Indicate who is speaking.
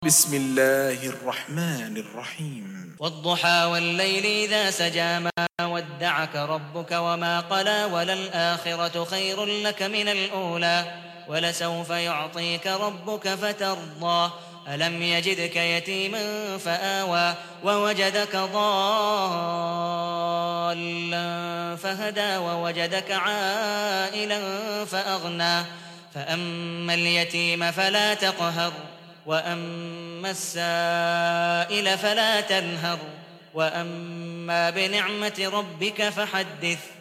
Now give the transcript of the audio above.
Speaker 1: بسم الله الرحمن الرحيم
Speaker 2: والضحى والليل إذا سجى ما ودعك ربك وما قلى وللآخرة خير لك من الأولى ولسوف يعطيك ربك فترضى ألم يجدك يتيما فآوى ووجدك ضالا فهدى ووجدك عائلا فأغنى فأما اليتيم فلا تقهر وأما السائل فلا تنهر وأما بنعمة ربك فحدث